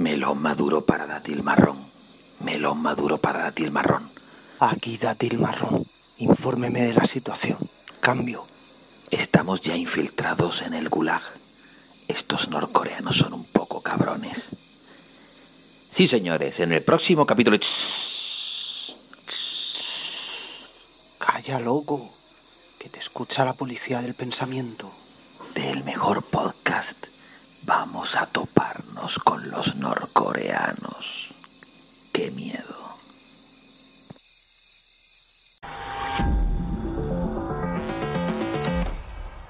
Melón maduro para dátil marrón. Melón maduro para dátil marrón. Aquí dátil marrón. Infórmeme de la situación. Cambio. Estamos ya infiltrados en el Gulag. Estos norcoreanos son un poco cabrones. Sí, señores, en el próximo capítulo... Calla, loco, que te escucha la policía del pensamiento. Del mejor podcast, vamos a toparnos con los norcoreanos. ¡Qué miedo!